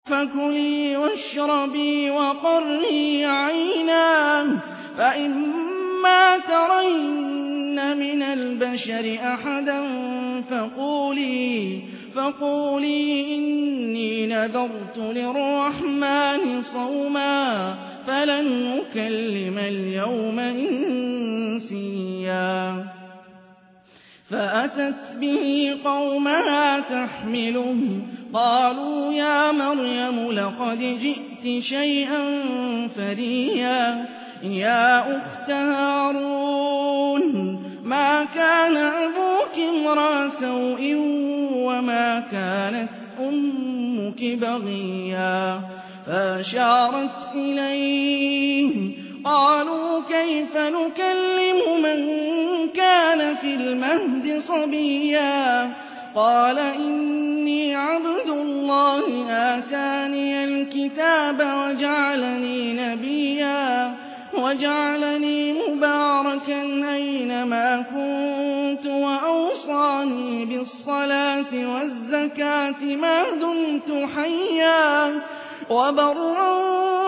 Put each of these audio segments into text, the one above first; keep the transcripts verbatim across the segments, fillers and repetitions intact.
فكلي واشربي وقري عينا فإما ترين من البشر أحدا فقولي, فقولي إني نذرت للرحمن صوما فلن نكلم اليوم إنسيا فأتت به قومها تحمله قالوا يا مريم لقد جئت شيئا فريا يا أخت هارون ما كان أبوك امرأ سوء وما كانت أمك بغيا فأشارت إليه قالوا كيف نكلم من كان في المهد صبيا قال إني عبد الله آتاني الكتاب وجعلني نبيا وجعلني مباركا أينما كنت وأوصاني بالصلاة والزكاة ما دمت حيا وبرا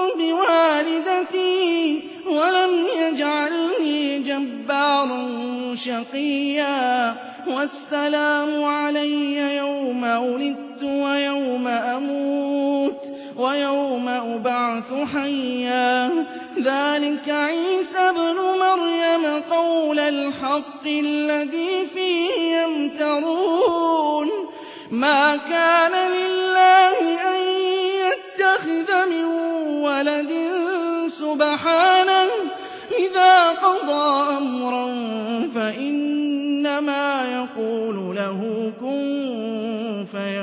بوالدتي ولم يجعلني جبارا شقيا والسلام علي يوم ولدت ويوم أموت ويوم أبعث حيا ذلك عيسى ابن مريم قول الحق الذي فيه يمترون ما كان لله أن يتخذ من ولد سبحانه إذا قضى أمرا فإنما يقول له كن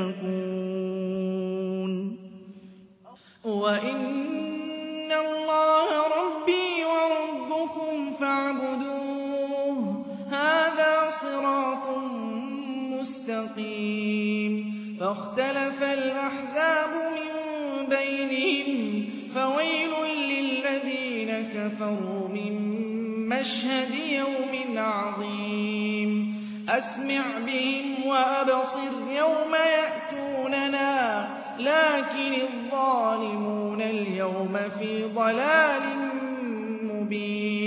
فيكون وإن الله ربي وربكم فاعبدوه هذا صراط مستقيم فاختلف الأحزاب من بينهم فويل للذين كفروا من مشهد يوم عظيم أسمع بهم وأبصر يوم يأتوننا لكن الظالمون اليوم في ضلال مبين